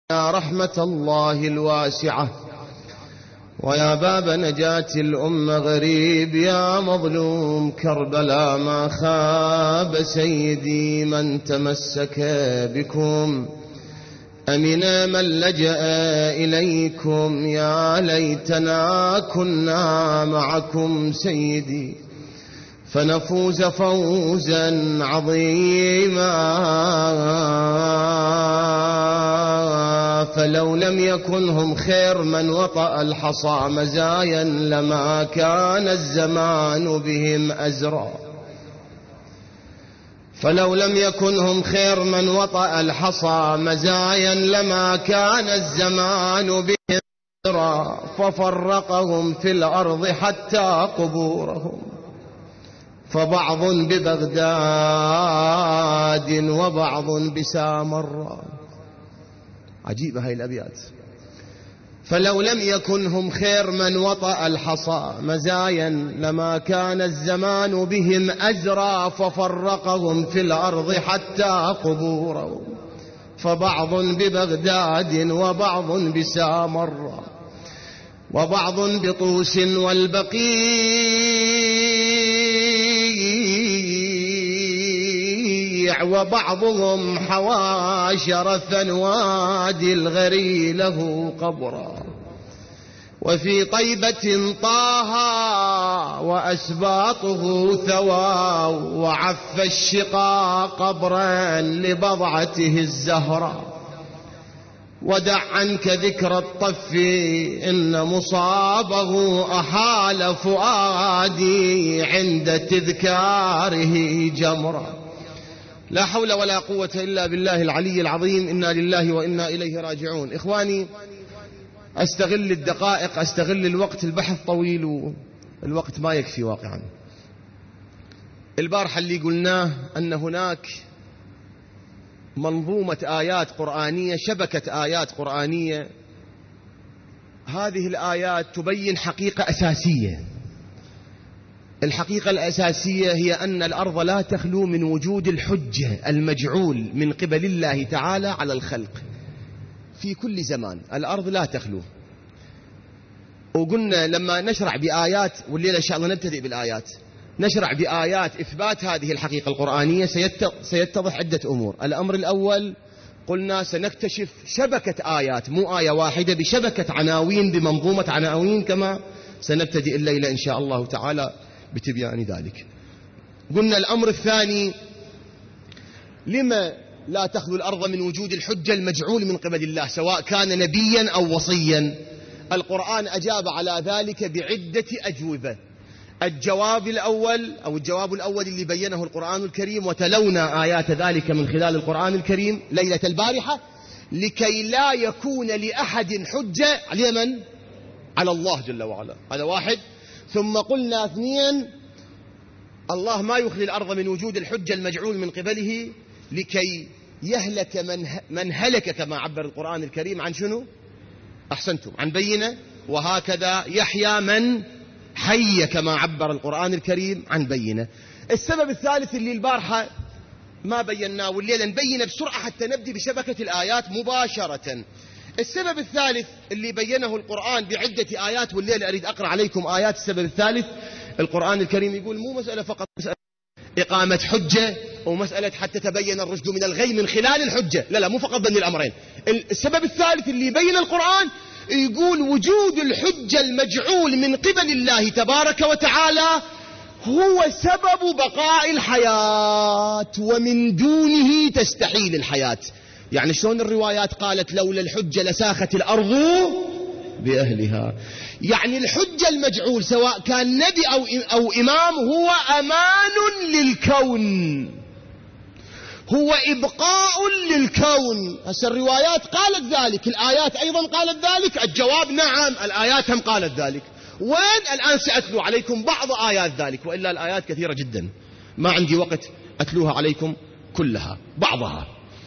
يا رحمة الله الواسعة ويا باب نجاة الأمة غريب، يا مظلوم كربلاء ما خاب سيدي من تمسك بكم، أمنا من لجأ إليكم، يا ليتنا كنا معكم سيدي فنفوز فوزا عظيما. فلو لم يكن هم خير من وطأ الحصى مزايا لما كان الزمان بهم أزرا. فلو لم يكن هم خير من وطأ الحصى مزايا لما كان الزمان بهم أزرا. ففرقهم في الأرض حتى قبورهم، فبعض ببغداد وبعض بسامراء. عجيبة هاي الأبيات. فلو لم يكن هم خير من وطأ الحصى مزايا لما كان الزمان بهم أزرا. ففرقهم في الأرض حتى قبورهم، فبعض ببغداد وبعض بسامراء وبعض بطوس والبقيع وبعضهم حوى شرفا وادي الغري له قبرا. وفي طيبة طه وأسباطه ثوى وعف الشقا قبرا لبضعته الزهراء. ودع عنك ذكر الطف إن مصابه أحال فؤادي عند تذكاره جمرا. لا حول ولا قوة إلا بالله العلي العظيم. إنا لله وإنا إليه راجعون. إخواني، أستغل الدقائق، أستغل الوقت، البحث طويل والوقت ما يكفي واقعا. البارحة اللي قلناه أن هناك منظومة آيات قرآنية، شبكة آيات قرآنية، هذه الآيات تبين حقيقة أساسية. الحقيقة الأساسية هي أن الأرض لا تخلو من وجود الحجة المجعول من قبل الله تعالى على الخلق في كل زمان. الأرض لا تخلو. وقلنا لما نشرع بآيات، والليلة إن شاء الله نبتدئ بالآيات، نشرع بآيات إثبات هذه الحقيقة القرآنية، سيتضح عدة أمور. الأمر الأول قلنا سنكتشف شبكة آيات، مو آية واحدة، بشبكة عناوين، بمنظومة عناوين، كما سنبتدئ الليلة إن شاء الله تعالى بتبيان ذلك. قلنا الأمر الثاني، لما لا تخلو الأرض من وجود الحجة المجعول من قبل الله سواء كان نبيا أو وصيا؟ القرآن أجاب على ذلك بعدة أجوبة. الجواب الأول اللي بينه القرآن الكريم، وتلونا آيات ذلك من خلال القرآن الكريم ليلة البارحة، لكي لا يكون لأحد حجة على من؟ على الله جل وعلا. هذا واحد. ثم قلنا اثنين، الله ما يخلي الأرض من وجود الحجة المجعول من قبله لكي يهلك من هلك، كما عبر القرآن الكريم عن شنو؟ أحسنتم، عن بينة. وهكذا يحيى من حي، كما عبر القرآن الكريم عن بينة. السبب الثالث اللي البارحة ما بيناه والليلة نبينه بسرعة حتى نبدي بشبكة الآيات مباشرة. السبب الثالث اللي بينه القرآن بعدة آيات، والليلة أريد أقرأ عليكم آيات السبب الثالث. القرآن الكريم يقول مو مسألة فقط مسألة إقامة حجة ومسألة حتى تبين الرشد من الغي من خلال الحجة، لا مو فقط ضمن الأمرين. السبب الثالث اللي يبين القرآن يقول وجود الحجة المجعول من قبل الله تبارك وتعالى هو سبب بقاء الحياة، ومن دونه تستحيل الحياة. يعني شلون الروايات قالت لولا الحجة لساخت الأرض بأهلها. يعني الحجة المجعول سواء كان نبي أو إمام هو أمان للكون، هو إبقاء للكون. هسه الروايات قالت ذلك، الآيات أيضا قالت ذلك. الجواب نعم، الآيات هم قالت ذلك. وين الآن سأتلو عليكم بعض آيات ذلك، وإلا الآيات كثيرة جدا ما عندي وقت أتلوها عليكم كلها، بعضها.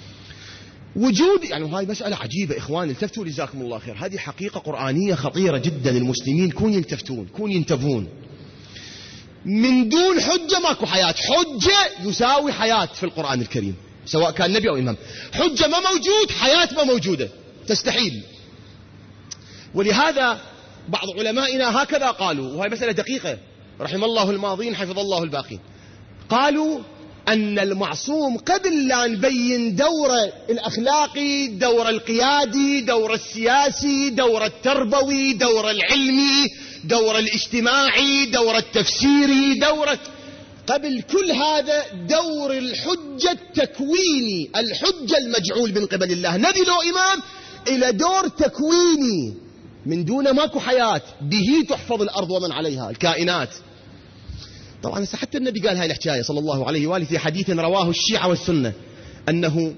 وجود يعني هاي مسألة عجيبة إخواني، التفتوا جزاكم الله خير. هذه حقيقة قرآنية خطيرة جدا، المسلمين كون يلتفتون، كون ينتبهون. من دون حجة ماكو حياة. حجة يساوي حياة في القرآن الكريم، سواء كان نبي أو إمام. حجة ما موجود، حياة ما موجودة. تستحيل. ولهذا بعض علمائنا هكذا قالوا، وهي مسألة دقيقة، رحم الله الماضين حفظ الله الباقين، قالوا أن المعصوم قبل لا نبين دوره الأخلاقي، دوره القيادي، دوره السياسي، دوره التربوي، دوره العلمي، دوره الاجتماعي، دوره التفسيري، قبل كل هذا دور الحجة التكويني، الحجة المجعول من قبل الله. نبي له إمام إلى دور تكويني، من دون ماكو حياة، به تحفظ الأرض ومن عليها، الكائنات. طبعا حتى النبي قال هاي الحكاية صلى الله عليه وآله في حديث رواه الشيعة والسنة، أنه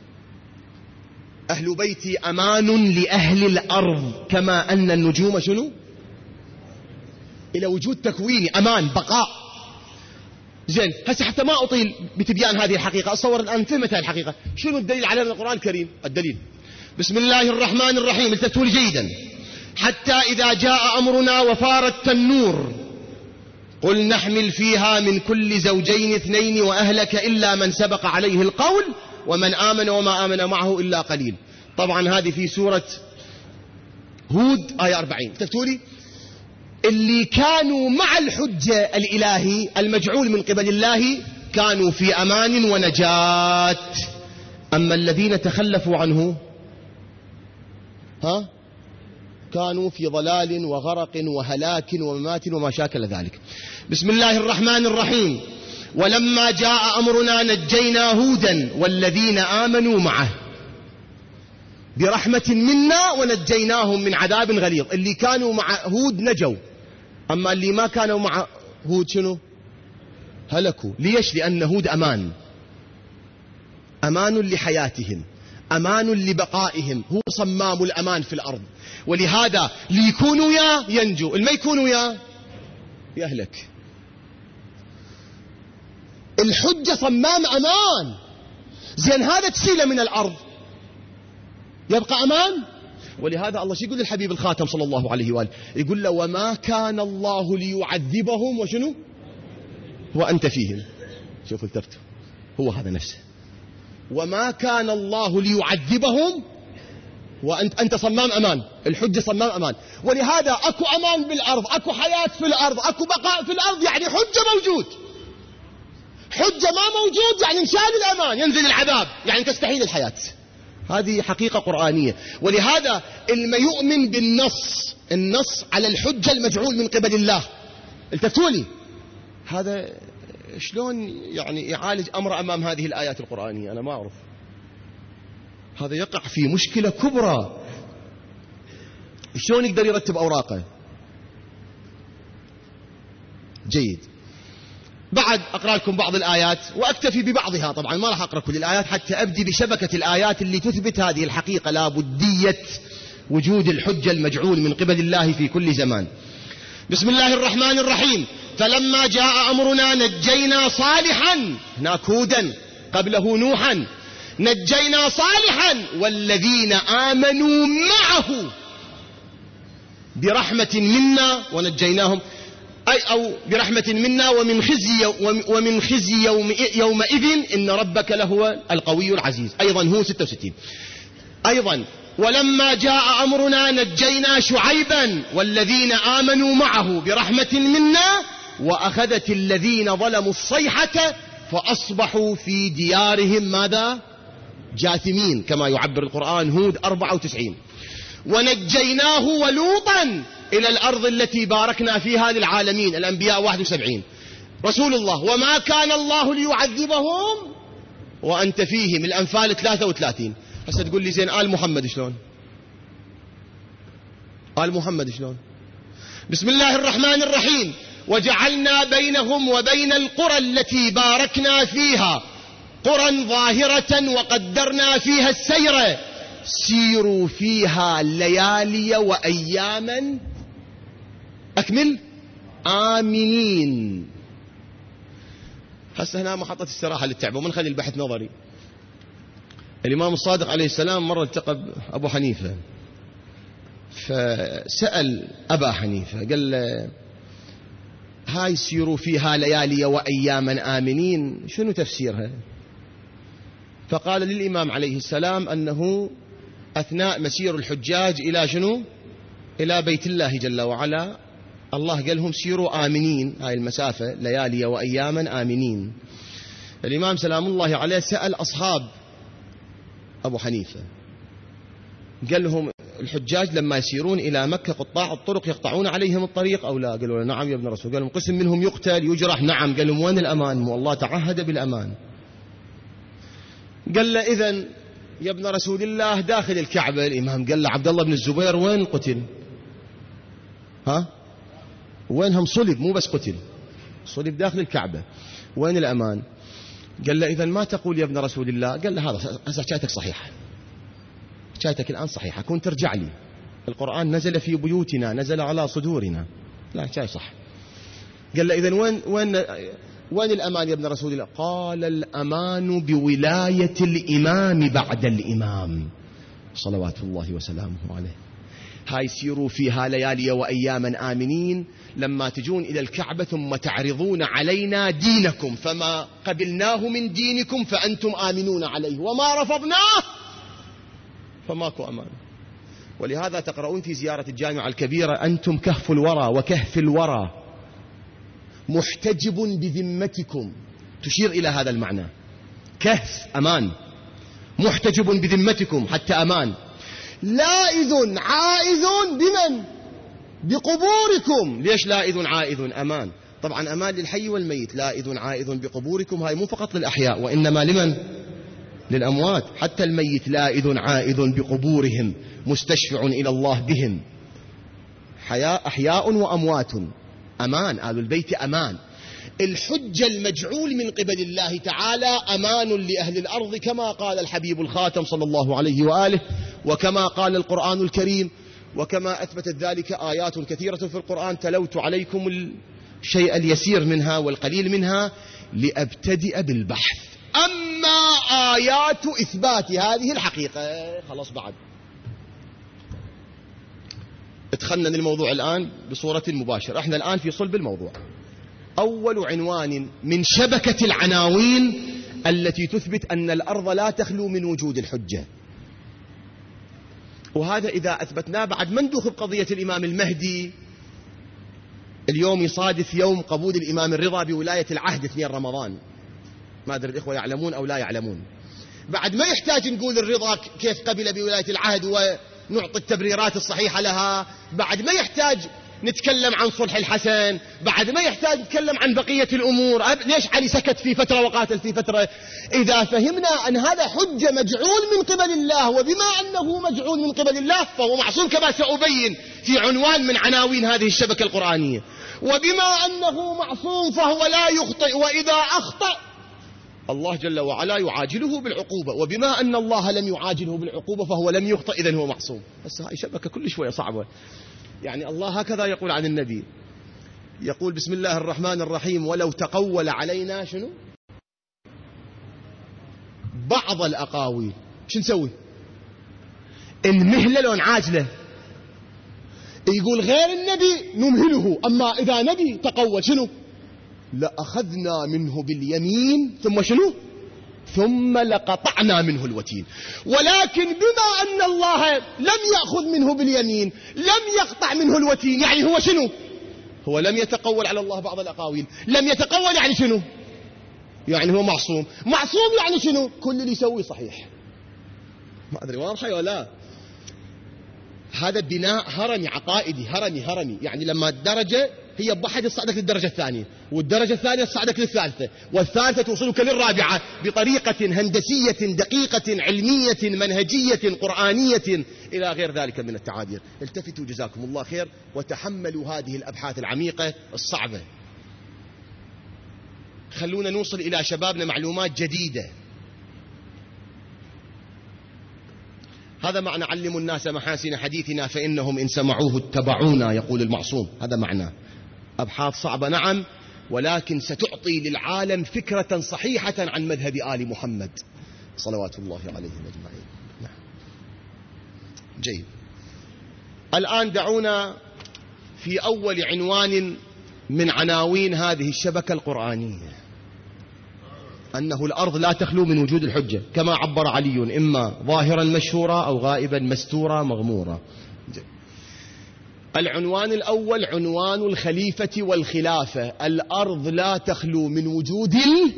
أهل بيتي أمان لأهل الأرض كما أن النجوم شنو؟ إلى وجود تكويني، أمان، بقاء. زين، هسه حتى ما أطيل بتبيان هذه الحقيقة، أتصور الآن فهمت هذه الحقيقة. شنو الدليل على القرآن الكريم؟ الدليل بسم الله الرحمن الرحيم، التفتوا لي جيدا. حتى إذا جاء أمرنا وفار التنور قل نحمل فيها من كل زوجين اثنين وأهلك إلا من سبق عليه القول ومن آمن وما آمن معه إلا قليل. طبعا هذه في سورة هود آية 40. تفتولي اللي كانوا مع الحجة الإلهي المجعول من قبل الله كانوا في أمان ونجاة، أما الذين تخلفوا عنه كانوا في ضلال وغرق وهلاك وممات وما شاكل ذلك. بسم الله الرحمن الرحيم. ولما جاء أمرنا نجينا هودا والذين آمنوا معه برحمة منا ونجيناهم من عذاب غليظ. اللي كانوا مع هود نجوا، أما اللي ما كانوا مع هود شنو؟ هلكوا. ليش؟ لأن هود أمان، أمان لحياتهم، أمان لبقائهم، هو صمام الأمان في الأرض. ولهذا ليكونوا ينجو، اللي ما يكونوا يهلك. الحجة صمام أمان. زين، هذا تسيله من الأرض يبقى أمان. ولهذا الله شو يقول للحبيب الخاتم صلى الله عليه وآله؟ يقول له وما كان الله ليعذبهم وشنو وأنت فيهم. شوف التفتوا، هو هذا نفسه. وما كان الله ليعذبهم وأنت صمام أمان، الحجة صمام أمان. ولهذا أكو أمان بالأرض، أكو حياة في الأرض، أكو بقاء في الأرض، يعني حجة موجود. حجة ما موجود يعني انشال الأمان، ينزل العذاب، يعني تستحيل الحياة. هذه حقيقة قرآنية. ولهذا اللي يؤمن النص على الحجة المجعول من قبل الله، التفتولي هذا شلون يعني يعالج أمر أمام هذه الآيات القرآنية؟ أنا ما أعرف. هذا يقع في مشكلة كبرى. شلون يقدر يرتب أوراقه؟ جيد. بعد أقرأ لكم بعض الآيات وأكتفي ببعضها، طبعا ما راح أقرأ كل الآيات حتى أبدي بشبكة الآيات اللي تثبت هذه الحقيقة، لا بدية وجود الحجة المجعول من قبل الله في كل زمان. بسم الله الرحمن الرحيم. فلما جاء أمرنا نجينا صالحا، هناك هودا قبله نوحا، نجينا صالحا والذين آمنوا معه برحمة منا ونجيناهم، أو برحمة منا ومن خزي يومئذ إن ربك لهو القوي العزيز. أيضا هو 66. أيضا ولما جاء أمرنا نجينا شعيبا والذين آمنوا معه برحمة منا وأخذت الذين ظلموا الصيحة فأصبحوا في ديارهم ماذا؟ جاثمين، كما يعبر القرآن هود 94. ونجيناه ولوطا إلى الأرض التي باركنا فيها للعالمين، الأنبياء 71. رسول الله وما كان الله ليعذبهم وأنت فيهم، الأنفال 33. هسه تقول لي زين آل محمد شلون؟ آل محمد شلون؟ بسم الله الرحمن الرحيم. وجعلنا بينهم وبين القرى التي باركنا فيها قرى ظاهرة وقدرنا فيها السير سيروا فيها ليالي وأياما أكمل آمنين. هسه هنا محطة استراحة للتعب ومن خلي البحث نظري. الإمام الصادق عليه السلام مرة التقى أبو حنيفة، فسأل أبا حنيفة قال له هاي سيروا فيها ليالي وأياما آمنين شنو تفسيرها؟ فقال للإمام عليه السلام أنه أثناء مسير الحجاج إلى شنو؟ إلى بيت الله جل وعلا، الله قال لهم سيروا آمنين هاي المسافة ليالي وأياما آمنين. الإمام سلام الله عليه سأل أصحاب أبو حنيفة، قال لهم الحجاج لما يسيرون إلى مكة قطاع الطرق يقطعون عليهم الطريق أو لا؟ قالوا نعم يا ابن رسول. قال لهم قسم منهم يقتل يجرح؟ نعم. قال لهم وين الأمان؟ والله تعهد بالأمان. قال له إذن يا ابن رسول الله داخل الكعبة. الإمام قال له عبد الله بن الزبير وين القتل؟ ها وينهم؟ صلب، مو بس قتل، صلب داخل الكعبة، وين الأمان؟ قال له إذن ما تقول يا ابن رسول الله؟ قال له هذا حكايتك صحيحة، حكايتك الآن صحيحة، كنت ترجع لي القرآن نزل في بيوتنا نزل على صدورنا، لا حكاية صح. قال له إذن وين الأمان يا ابن رسول الله؟ قال الأمان بولاية الإمام بعد الإمام صلوات الله وسلامه عليه. هاي سيروا فيها ليالي وأياما آمنين، لما تجون إلى الكعبة ثم تعرضون علينا دينكم فما قبلناه من دينكم فأنتم آمنون عليه وما رفضناه فماكو أمان. ولهذا تقرؤون في زيارة الجامعة الكبيرة أنتم كهف الورى وكهف الورى محتجب بذمتكم، تشير إلى هذا المعنى. كهف أمان، محتجب بذمتكم حتى أمان. لائذ عائذ بمن؟ بقبوركم. ليش لائذ عائذ؟ أمان. طبعا أمان للحي والميت. لائذ عائذ بقبوركم هاي مو فقط للأحياء وإنما لمن؟ للأموات. حتى الميت لائذ عائذ بقبورهم مستشفع إلى الله بهم. أحياء وأموات أمان. آل البيت أمان. الحجة المجعول من قبل الله تعالى أمان لأهل الأرض كما قال الحبيب الخاتم صلى الله عليه وآله، وكما قال القرآن الكريم، وكما أثبتت ذلك آيات كثيرة في القرآن. تلوت عليكم الشيء اليسير منها والقليل منها لأبتدئ بالبحث. أما آيات إثبات هذه الحقيقة خلاص بعد اتخنن الموضوع الآن بصورة مباشرة. احنا الآن في صلب الموضوع. أول عنوان من شبكة العناوين التي تثبت أن الأرض لا تخلو من وجود الحجة، وهذا إذا أثبتناه بعد ما ندوخ بقضية الإمام المهدي. اليوم يصادف يوم قبول الإمام الرضا بولاية العهد 2 رمضان، ما أدري الإخوة يعلمون أو لا يعلمون. بعد ما يحتاج نقول الرضا كيف قبل بولاية العهد ونعطي التبريرات الصحيحة لها، بعد ما يحتاج نتكلم عن صلح الحسن، بعد ما يحتاج نتكلم عن بقية الأمور. ليش علي سكت في فترة وقاتل في فترة؟ إذا فهمنا أن هذا حجة مجعول من قبل الله، وبما أنه مجعول من قبل الله فهو معصوم كما سأبين في عنوان من عناوين هذه الشبكة القرآنية. وبما أنه معصوم فهو لا يخطئ، وإذا أخطأ الله جل وعلا يعاجله بالعقوبة، وبما أن الله لم يعاجله بالعقوبة فهو لم يخطئ، إذن هو معصوم. بس هاي شبكة كل شوية صعبة. يعني الله هكذا يقول عن النبي، يقول بسم الله الرحمن الرحيم ولو تقول علينا شنو بعض الأقاويل. شو نسوي؟ المهلة لو عاجلة. يقول غير النبي نمهله، أما إذا نبي تقول شنو لأخذنا منه باليمين ثم شنو ثم لقطعنا منه الوتين. ولكن بما أن الله لم يأخذ منه باليمين لم يقطع منه الوتين، يعني هو شنو؟ هو لم يتقول على الله بعض الأقاويل. لم يتقول يعني شنو؟ يعني هو معصوم. معصوم يعني شنو؟ كل اللي يسوي صحيح. ما أدري واضحة ولا لا؟ هذا بناء هرمي عقائدي، هرمي. يعني لما الدرجة هي بواحد تصعدك للدرجة الثانية، والدرجة الثانية تصعدك للثالثة، والثالثة توصلك للرابعة بطريقة هندسية دقيقة علمية منهجية قرآنية إلى غير ذلك من التعابير. التفتوا جزاكم الله خير وتحملوا هذه الأبحاث العميقة الصعبة. خلونا نوصل إلى شبابنا معلومات جديدة. هذا معنى علموا الناس محاسن حديثنا فإنهم إن سمعوه اتبعونا، يقول المعصوم. هذا معنى. أبحاث صعبة نعم، ولكن ستعطي للعالم فكرة صحيحة عن مذهب آل محمد صلوات الله عليهم أجمعين. نعم. جيد. الآن دعونا في أول عنوان من عناوين هذه الشبكة القرآنية. أنه الأرض لا تخلو من وجود الحجة، كما عبر علي: إما ظاهرا مشهورا أو غائبا مستورا مغمورا. العنوان الأول عنوان الخليفة والخلافة. الأرض لا تخلو من وجود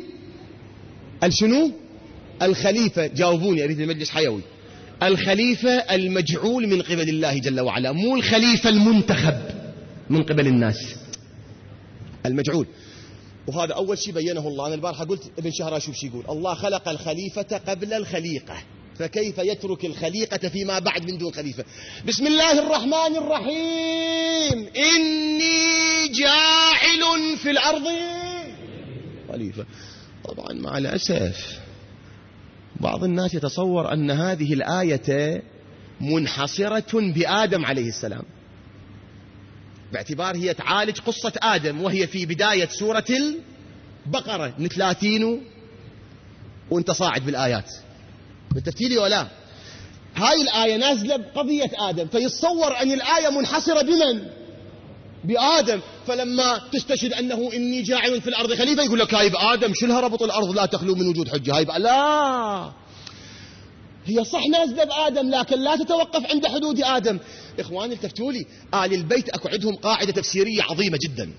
شنو؟ الخليفة. جاوبوني، أريد المجلس حيوي. الخليفة المجعول من قبل الله جل وعلا، مو الخليفة المنتخب من قبل الناس، المجعول. وهذا أول شيء بينه الله. أنا البارحة قلت ابن شهراشوب شو يقول: الله خلق الخليفة قبل الخليقة، فكيف يترك الخليقة فيما بعد من دون خليفة؟ بسم الله الرحمن الرحيم: إني جاعل في الأرض خليفة. طبعا مع الأسف بعض الناس يتصور أن هذه الآية منحصرة بآدم عليه السلام، باعتبار هي تعالج قصة آدم، وهي في بداية سورة البقرة من 30 وانت صاعد بالآيات. بالتفتيلي ولا هاي الآية نازلة بقضية آدم، فيتصور أن الآية منحصرة بمن؟ بآدم. فلما تستشهد أنه إني جاعل في الأرض خليفة، يقول لك هاي بآدم، شلها ربط الأرض لا تخلو من وجود حجة؟ هاي لا، هي صح نازلة بآدم لكن لا تتوقف عند حدود آدم. إخواني التفتوا لي، آل البيت أكو عندهم قاعدة تفسيرية عظيمة جدا،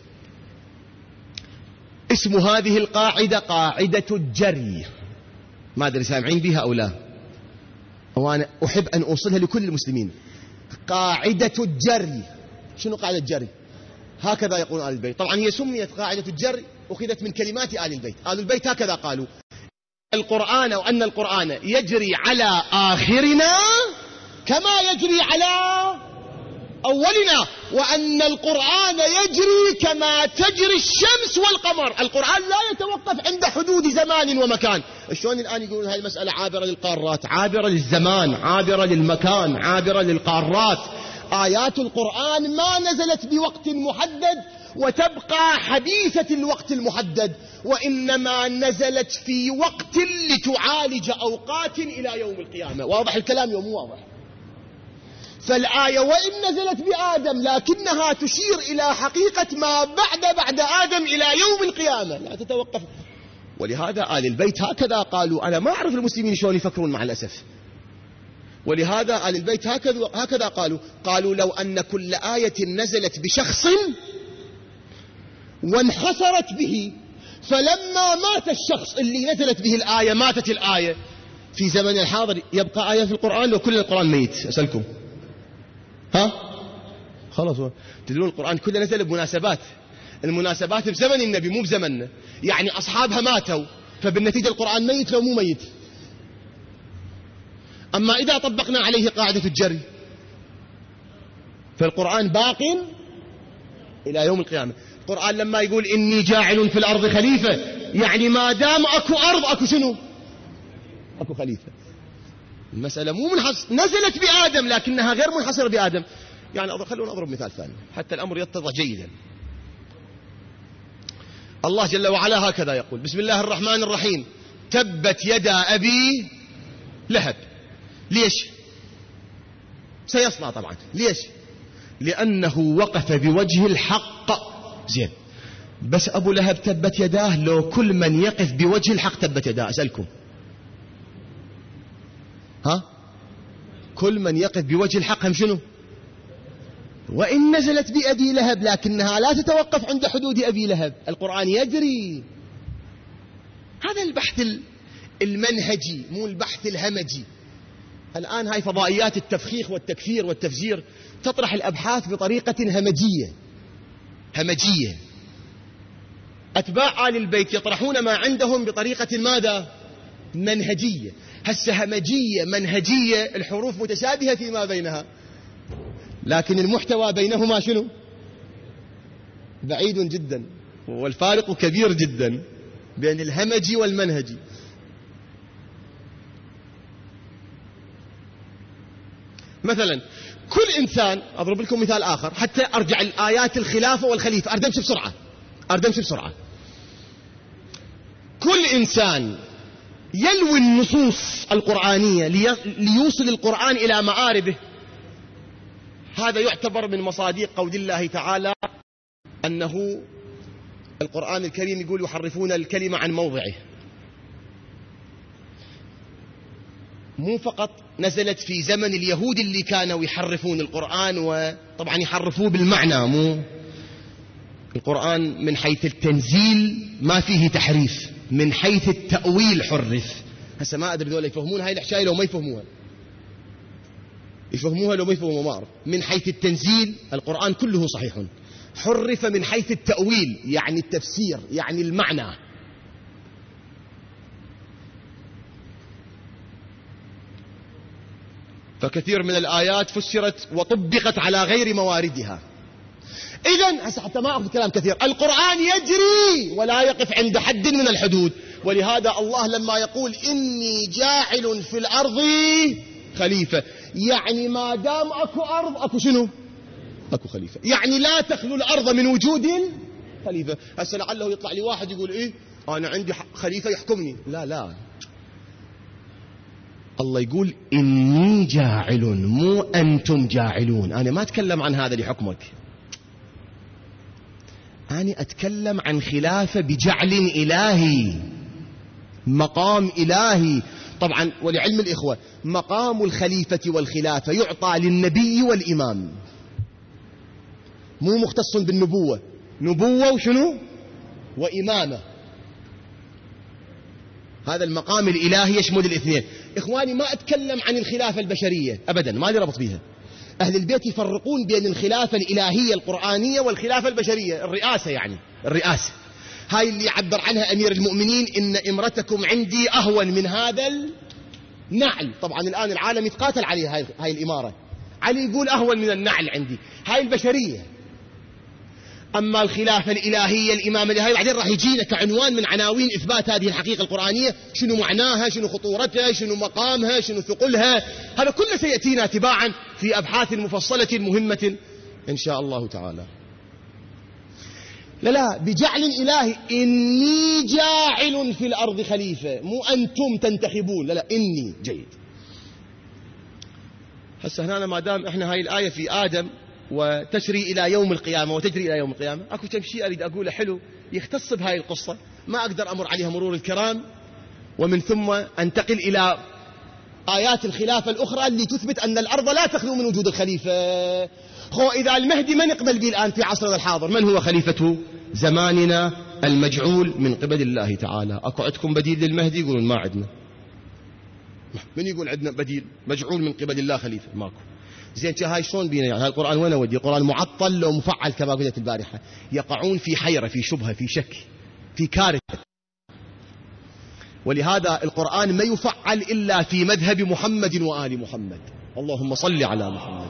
اسم هذه القاعدة قاعدة الجري. ما أدري سامعين بها أو لا، وأنا أحب أن أوصلها لكل المسلمين. قاعدة الجري. شنو قاعدة الجري؟ هكذا يقول آل البيت. طبعا هي سميت قاعدة الجري، أخذت من كلمات آل البيت. آل البيت هكذا قالوا: القرآن، أو أن القرآن يجري على آخرنا كما يجري على أولنا، وأن القرآن يجري كما تجري الشمس والقمر. القرآن لا يتوقف عند حدود زمان ومكان. شلون الآن يقولون هذه المسألة عابرة للقارات، عابرة للزمان، عابرة للمكان، عابرة للقارات. آيات القرآن ما نزلت بوقت محدد وتبقى حديثة الوقت المحدد، وإنما نزلت في وقت لتعالج أوقات إلى يوم القيامة. واضح الكلام يوم واضح؟ فالآية وإن نزلت بآدم لكنها تشير إلى حقيقة ما بعد آدم إلى يوم القيامة، لا تتوقف. ولهذا آل البيت هكذا قالوا. أنا ما أعرف المسلمين شلون يفكرون مع الأسف. ولهذا آل البيت هكذا قالوا لو أن كل آية نزلت بشخص وانحصرت به، فلما مات الشخص اللي نزلت به الآية، ماتت الآية، في زمن الحاضر يبقى آية في القرآن لو كل القرآن ميت؟ أسألكم، ها؟ خلاص. تدرون القرآن كله نزل بمناسبات، المناسبات بزمن النبي مو بزمننا، يعني أصحابها ماتوا، فبالنتيجة القرآن ميت لو مو ميت. أما إذا طبقنا عليه قاعدة الجري فالقرآن باق إلى يوم القيامة. القرآن لما يقول إني جاعل في الأرض خليفة، يعني ما دام أكو أرض أكو شنو؟ أكو خليفة. المسألة مو نزلت بآدم لكنها غير منحصرة بآدم. يعني خلونا أضرب مثال ثاني حتى الأمر يتضح جيدا. الله جل وعلا هكذا يقول: بسم الله الرحمن الرحيم: تبت يدا أبي لهب. ليش؟ سيصنع طبعا. ليش؟ لأنه وقف بوجه الحق. زين، بس أبو لهب تبت يداه، لو كل من يقف بوجه الحق تبت يداه. أسألكم، ها؟ كل من يقف بوجه الحق هم شنو؟ وإن نزلت بأبي لهب لكنها لا تتوقف عند حدود أبي لهب. القرآن يجري. هذا البحث المنهجي مو البحث الهمجي. الآن هاي فضائيات التفخيخ والتكفير والتفجير تطرح الأبحاث بطريقة همجية. أتباع آل البيت يطرحون ما عندهم بطريقة ماذا؟ منهجية. هسه همجية منهجية، الحروف متشابهة فيما بينها، لكن المحتوى بينهما شنو؟ بعيد جدا، والفارق كبير جدا بين الهمجي والمنهجي. مثلا كل إنسان، أضرب لكم مثال آخر حتى أرجع الآيات الخلافة والخليفة، أردمش بسرعة. كل إنسان يلوي النصوص القرآنية ليوصل القرآن إلى مآربه، هذا يعتبر من مصادق قول الله تعالى أنه القرآن الكريم يقول: يحرفون الكلمة عن موضعه. مو فقط نزلت في زمن اليهود اللي كانوا يحرفون القرآن، وطبعا يحرفوه بالمعنى، مو القرآن من حيث التنزيل ما فيه تحريف، من حيث التأويل حرف. هسه ما أدري ذولا يفهمون هاي الحكاية لو ما يفهموها، يفهموها لو ما يفهموها ما أعرف. من حيث التنزيل القرآن كله صحيح، حرف من حيث التأويل يعني التفسير يعني المعنى. فكثير من الآيات فسرت وطبقت على غير مواردها. إذن هسه حتى ما أخذ كلام كثير، القرآن يجري ولا يقف عند حد من الحدود. ولهذا الله لما يقول إني جاعل في الأرض خليفة، يعني ما دام أكو أرض أكو شنو؟ أكو خليفة، يعني لا تخلو الأرض من وجود خليفة. هسه لعله يطلع لي واحد يقول إيه أنا عندي خليفة يحكمني. لا لا، الله يقول إني جاعل، مو أنتم جاعلون. أنا ما أتكلم عن هذا لحكمك، أنا أتكلم عن خلافة بجعل إلهي، مقام إلهي. طبعا ولعلم الإخوة مقام الخليفة والخلافة يعطى للنبي والإمام، مو مختص بالنبوة، نبوة وشنو وإمامة. هذا المقام الإلهي يشمل الاثنين. إخواني ما أتكلم عن الخلافة البشرية أبدا، ما لي ربط بها. أهل البيت يفرقون بين الخلافة الإلهية القرآنية والخلافة البشرية، الرئاسة يعني الرئاسة. هاي اللي يعبر عنها أمير المؤمنين إن إمرتكم عندي أهون من هذا النعل. طبعا الآن العالم يتقاتل عليها هاي الإمارة، علي يقول أهون من النعل عندي. هاي البشرية. أما الخلافة الإلهية الإمامة هاي بعدين راح يجينا كعنوان من عناوين إثبات هذه الحقيقة القرآنية، شنو معناها، شنو خطورتها، شنو مقامها، شنو ثقلها. هذا كله سيأتينا تباعا في أبحاث مفصلة مهمة إن شاء الله تعالى. لا بجعل إلهي، إني جاعل في الأرض خليفة، مو أنتم تنتخبون، لا إني. جيد. هسه هنا ما دام إحنا هاي الآية في آدم وتسري إلى يوم القيامة وتجري إلى يوم القيامة، أكو كم شيء أريد أقوله حلو يختص بهاي القصة، ما أقدر أمر عليها مرور الكرام، ومن ثم أنتقل إلى آيات الخلافة الأخرى اللي تثبت أن الأرض لا تخلو من وجود الخليفة. إذا المهدي من نقبل به الآن في عصرنا الحاضر؟ من هو خليفة زماننا المجعول من قبل الله تعالى؟ أكو عندكم بديل للمهدي؟ يقولون ما عندنا. من يقول عندنا بديل مجعول من قبل الله خليفة؟ ماكو. زين هاي شلون بينا يعني؟ هاي القرآن وين ودي؟ القرآن معطل لو مفعل كما قلت البارحة. يقعون في حيرة، في شبهة، في شك، في كارثة. ولهذا القرآن ما يفعل إلا في مذهب محمد وآل محمد. اللهم صل على محمد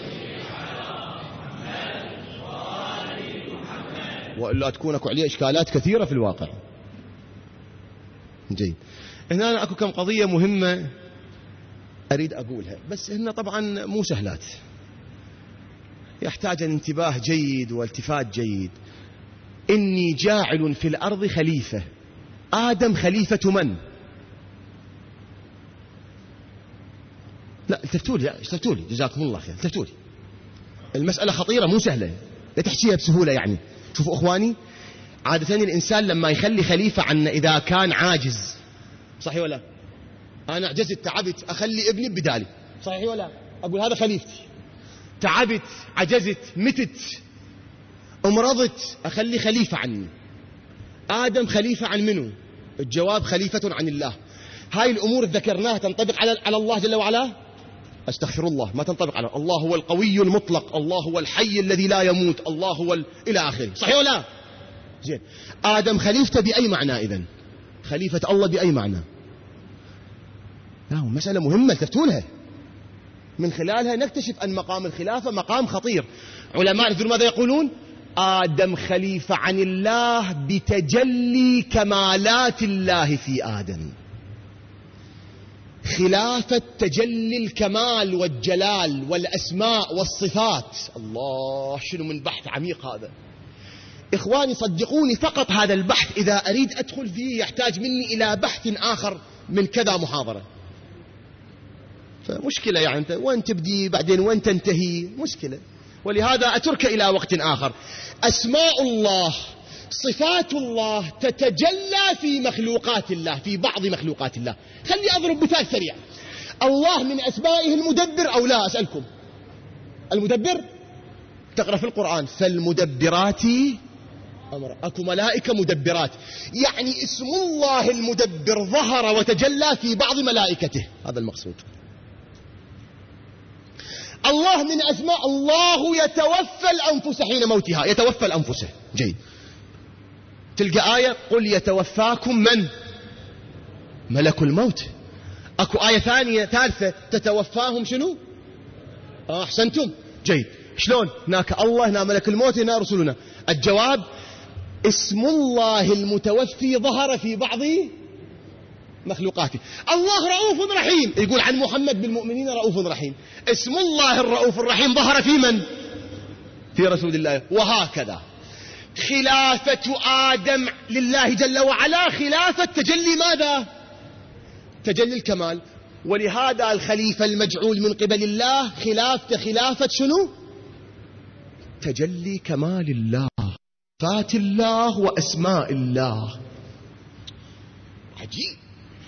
وإلا تكون أكو عليه إشكالات كثيرة في الواقع. جيد. هنا أكو كم قضية مهمة أريد أقولها، بس هنا طبعا مو سهلات، يحتاج انتباه جيد والتفات جيد. إني جاعل في الأرض خليفة. آدم خليفة من؟ لا التفتوا لي جزاكم الله خير، التفتوا لي. المسألة خطيرة مو سهلة، لا تحكيها بسهولة يعني. شوفوا أخواني، عادة الإنسان لما يخلي خليفة عنه إذا كان عاجز، صحيح ولا؟ أنا عجزت تعبت أخلي ابني بدالي، صحيح ولا؟ أقول هذا خليفتي. تعبت عجزت متت امرضت أخلي خليفة عني. آدم خليفة عن منه؟ الجواب خليفة عن الله. هاي الأمور ذكرناها تنطبق على الله جل وعلا؟ أستغفر الله، ما تنطبق على الله. هو القوي المطلق، الله هو الحي الذي لا يموت، الله هو إلى آخره، صحيح ولا؟ زين. آدم خليفته بأي معنى إذن؟ خليفة الله بأي معنى؟ لا مسألة مهمة تفتونها، من خلالها نكتشف أن مقام الخلافة مقام خطير. علماء الدين ماذا يقولون؟ آدم خليفة عن الله بتجلي كمالات الله في آدم. خلافة تجلي الكمال والجلال والأسماء والصفات. الله، شنو من بحث عميق هذا. إخواني صدقوني، فقط هذا البحث إذا أريد أدخل فيه يحتاج مني إلى بحث آخر من كذا محاضرة. فمشكلة يعني، أنت وين تبدي بعدين وين تنتهي؟ مشكلة. ولهذا أترك إلى وقت آخر. أسماء الله صفات الله تتجلى في مخلوقات الله، في بعض مخلوقات الله. خلي أضرب مثال سريع. الله من أسمائه المدبر أو لا؟ أسألكم. المدبر تقرأ في القرآن فالمدبرات أمر، أكو ملائكة مدبرات، يعني اسم الله المدبر ظهر وتجلى في بعض ملائكته، هذا المقصود. الله من أسماء الله يتوفى الأنفس حين موتها، يتوفى الأنفس. جيد. تلقى آية قل يتوفاكم من؟ ملك الموت. أكو آية ثالثة تتوفاهم شنو؟ أحسنتم. جيد. شلون؟ هناك الله، هنا ملك الموت، هنا رسولنا. الجواب اسم الله المتوفي ظهر في بعض مخلوقاته. الله رؤوف رحيم، يقول عن محمد بالمؤمنين رؤوف رحيم. اسم الله الرؤوف الرحيم ظهر في من؟ في رسول الله. وهكذا خلافة آدم لله جل وعلا خلافة تجلي ماذا؟ تجلي الكمال. ولهذا الخليفة المجعول من قبل الله خلافة شنو؟ تجلي كمال الله، صفات الله وأسماء الله. عجيب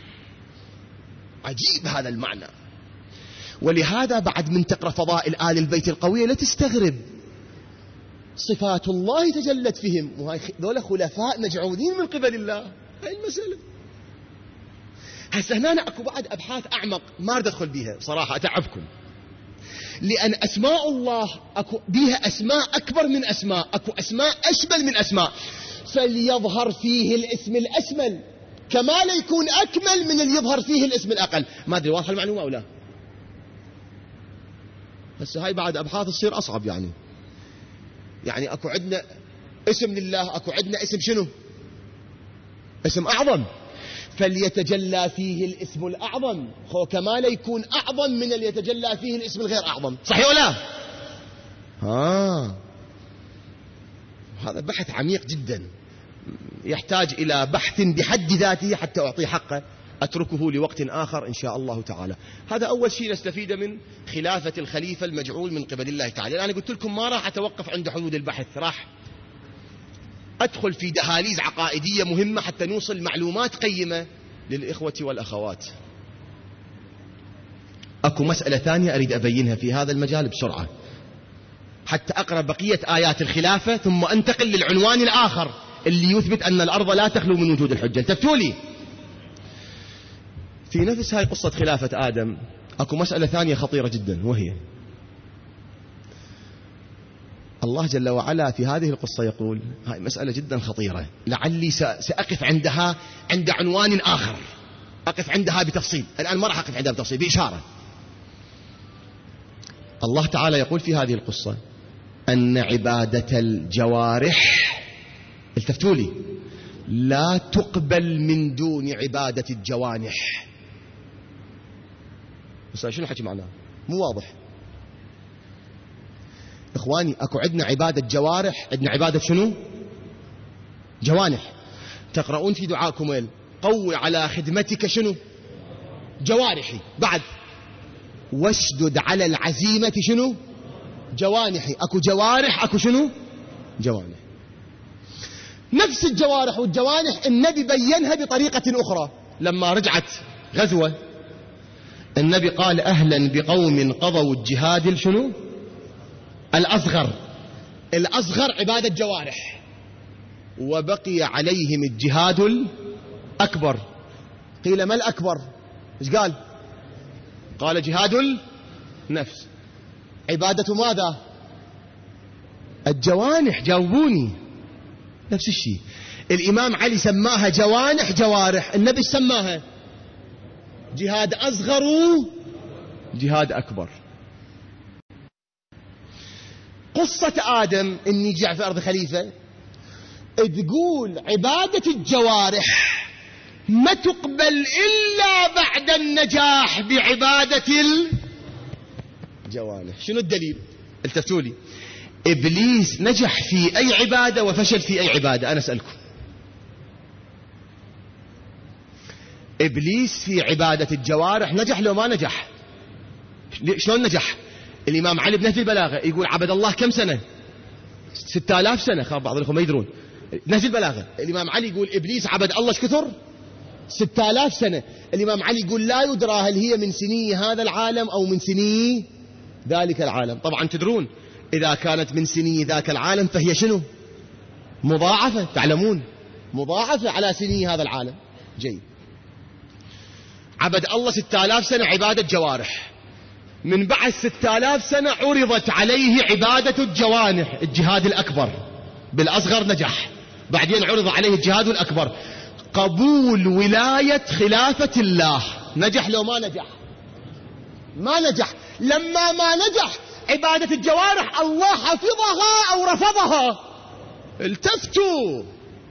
عجيب هذا المعنى. ولهذا بعد من تقرأ فضائل آل البيت القوية لا تستغرب، صفات الله تجلت فيهم، وهاي ذولا خلفاء مجعولين من قبل الله. هاي المسألة. هسه هنا أكو بعد أبحاث أعمق ما أريد أدخل بيها صراحة، أتعبكم، لأن أسماء الله أكو بيها أسماء أكبر من أسماء، أكو أسماء أشمل من أسماء، فليظهر فيه الاسم الأشمل كما لا يكون أكمل من اللي يظهر فيه الاسم الأقل. ما أدري واضحة المعلومة أو لا؟ هسه هاي بعد أبحاث تصير أصعب. يعني أكو عندنا اسم لله، أكو عندنا اسم شنو؟ اسم أعظم، فليتجلى فيه الاسم الأعظم كما لا يكون أعظم من اللي يتجلى فيه الاسم الغير أعظم. صحيح ولا؟ هذا بحث عميق جدا يحتاج إلى بحث بحد ذاته حتى أعطي حقه، أتركه لوقت آخر إن شاء الله تعالى. هذا أول شيء نستفيد من خلافة الخليفة المجعول من قبل الله تعالى. أنا قلت لكم ما راح أتوقف عند حدود البحث، راح أدخل في دهاليز عقائدية مهمة حتى نوصل معلومات قيمة للإخوة والأخوات. أكو مسألة ثانية أريد أبينها في هذا المجال بسرعة حتى أقرأ بقية آيات الخلافة، ثم أنتقل للعنوان الآخر اللي يثبت أن الأرض لا تخلو من وجود الحجة. التفتوا لي في نفس هاي قصة خلافة آدم أكو مسألة ثانية خطيرة جدا، وهي الله جل وعلا في هذه القصة يقول، هاي مسألة جدا خطيرة لعلي سأقف عندها عند عنوان آخر، أقف عندها بتفصيل. الآن ما راح أقف عندها بتفصيل، بإشارة. الله تعالى يقول في هذه القصة أن عبادة الجوارح، التفتوا لي، لا تقبل من دون عبادة الجوانح. بس شنو حكي معناه؟ مو واضح إخواني. أكو عندنا عبادة جوارح، عندنا عبادة شنو؟ جوانح. تقرؤون في دعاءكم ويل قوي على خدمتك شنو؟ جوارحي. بعد واشدد على العزيمة شنو؟ جوانحي. أكو جوارح، أكو شنو؟ جوانح. نفس الجوارح والجوانح النبي بينها بطريقة أخرى. لما رجعت غزوة النبي قال أهلا بقوم قضوا الجهاد الشنو؟ الأصغر. الأصغر عبادة جوارح، وبقي عليهم الجهاد الأكبر. قيل ما الأكبر؟ إيش قال؟ قال جهاد النفس. عبادة ماذا؟ الجوانح. جاوبوني. نفس الشيء. الإمام علي سماها جوانح جوارح، النبي سماها جهاد أصغر جهاد أكبر. قصة آدم إني جاء في أرض خليفة تقول عبادة الجوارح ما تقبل إلا بعد النجاح بعبادة الجوانح. شنو الدليل؟ التفتوا لي. إبليس نجح في أي عبادة وفشل في أي عبادة؟ أنا أسألكم. إبليس في عبادة الجوارح نجح لو ما نجح؟ شلون نجح؟ الإمام علي بنهج البلاغة يقول عبد الله كم سنة؟ 6000 سنة. خاف بعض الأخوة ما يدرون. نهج البلاغة الإمام علي يقول إبليس عبد الله ايش كثر؟ 6000 سنة. الإمام علي يقول لا يدرى هل هي من سني هذا العالم أو من سني ذلك العالم. طبعا تدرون إذا كانت من سني ذاك العالم فهي شنو؟ مضاعفة، تعلمون، مضاعفة على سني هذا العالم. جيد. عبد الله 6000 سنة عبادة جوارح. من بعد 6000 سنة عرضت عليه عبادة الجوانح، الجهاد الأكبر، بالأصغر نجح، بعدين عرض عليه الجهاد الأكبر، قبول ولاية خلافة الله. نجح لو ما نجح؟ ما نجح. لما ما نجح عبادة الجوارح الله حفظها أو رفضها؟ التفتوا،